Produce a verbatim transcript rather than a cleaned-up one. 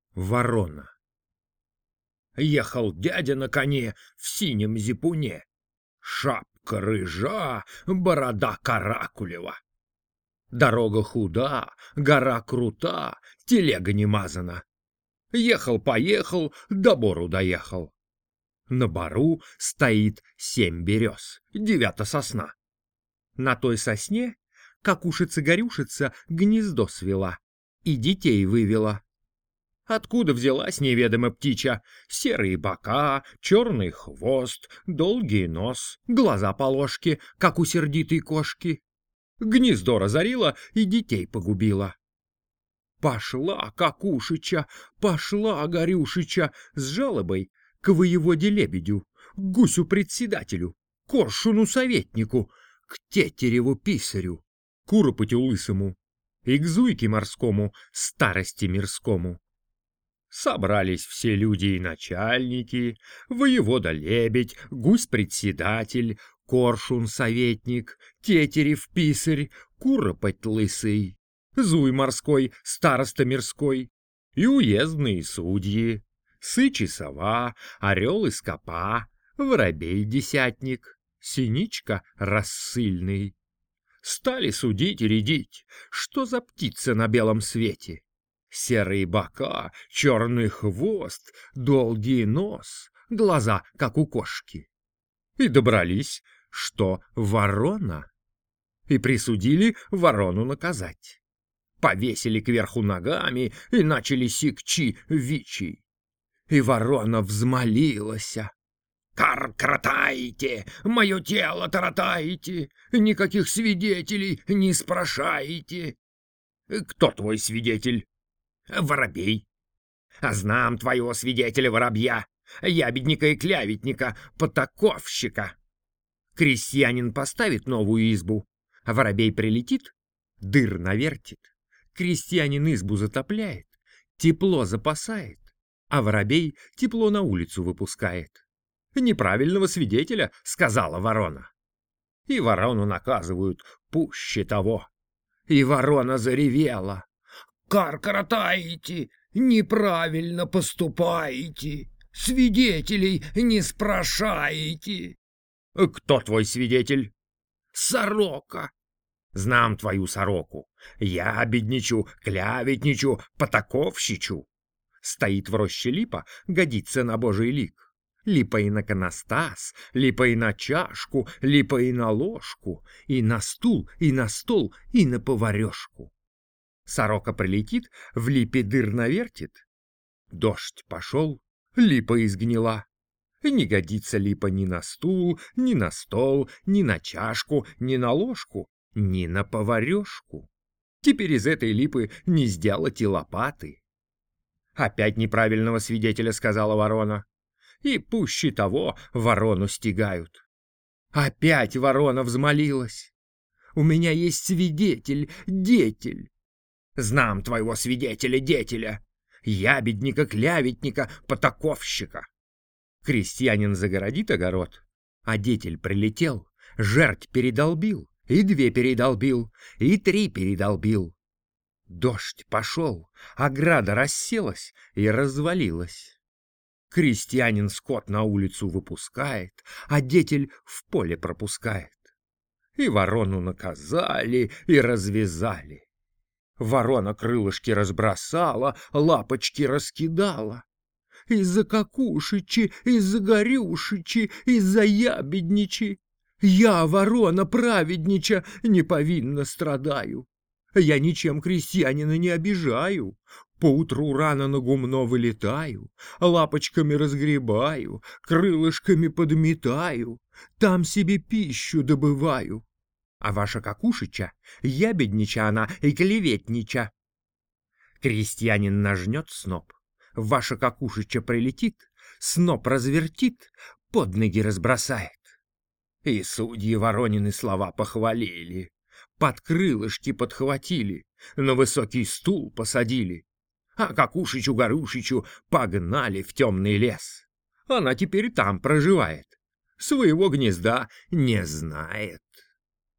Ворона. Ехал дядя на коне в синем зипуне. Шапка рыжа, борода каракулева. Дорога худа, гора крута, телега не мазана. Ехал-поехал, до бору доехал. На бору стоит семь берез, девята сосна. На той сосне какушица-горюшица гнездо свела и детей вывела. Откуда взялась неведомо птича? Серые бока, черный хвост, долгий нос, глаза по ложке, как у сердитой кошки. Гнездо разорила и детей погубила. Пошла Какушича, пошла Горюшича с жалобой к воеводе-лебедю, к гусю-председателю, коршуну-советнику, к тетереву-писарю, куропотю лысому и к зуйке морскому, старости мирскому. Собрались все люди и начальники, воевода-лебедь, гусь-председатель, коршун-советник, тетерев-писарь, куропоть лысый, зуй морской, староста мирской, и уездные судьи, сыч и сова, орел и скопа, воробей-десятник, синичка рассыльный. Стали судить и рядить, что за птица на белом свете. Серые бока, черный хвост, долгий нос, глаза, как у кошки. И добрались, что ворона. И присудили ворону наказать. Повесили кверху ногами и начали сикчи-вичи. И ворона взмолилася. «Кар-кратайте, мое тело таратайте, никаких свидетелей не спрашайте». «Кто твой свидетель?» «Воробей». «А знам твоего свидетеля воробья, ябедника и клявитника, потаковщика». Крестьянин поставит новую избу, а воробей прилетит, дыр навертит. Крестьянин избу затопляет, тепло запасает, а воробей тепло на улицу выпускает. «Неправильного свидетеля», — сказала ворона. И ворону наказывают пуще того. И ворона заревела. «Кар-каратаете, неправильно поступаете, свидетелей не спрашаете». «Кто твой свидетель?» «Сорока». «Знам твою сороку. Я бедничу, клявитничу, потаковщичу». Стоит в роще липа, годится на божий лик. Липа и на иконостас, липа и на чашку, липа и на ложку, и на стул, и на стол, и на поварешку. Сорока прилетит, в липе дыр навертит. Дождь пошел, липа изгнила. Не годится липа ни на стул, ни на стол, ни на чашку, ни на ложку, ни на поварешку. Теперь из этой липы не сделать и лопаты. «Опять неправильного свидетеля», — сказала ворона. И пуще того ворону стягают. Опять ворона взмолилась. «У меня есть свидетель, детель». «Знам твоего свидетеля, детеля, ябедника, клявитника, потаковщика». Крестьянин загородит огород, а детель прилетел, жерть передолбил, и две передолбил, и три передолбил. Дождь пошел, ограда расселась и развалилась. Крестьянин скот на улицу выпускает, а детель в поле пропускает. И ворону наказали, и развязали. Ворона крылышки разбросала, лапочки раскидала. Из-за Какушичи, из-за Горюшичи, из-за ябедничи. Я, ворона праведнича, неповинно страдаю. Я ничем крестьянина не обижаю. Поутру рано на гумно вылетаю, лапочками разгребаю, крылышками подметаю, там себе пищу добываю. А ваша Какушича, ябеднича она и клеветнича. Крестьянин нажнет сноп, ваша Какушича прилетит, сноп развертит, под ноги разбросает. И судьи Воронины слова похвалили, под крылышки подхватили, на высокий стул посадили. А Какушичу-Горюшичу погнали в темный лес. Она теперь там проживает, своего гнезда не знает.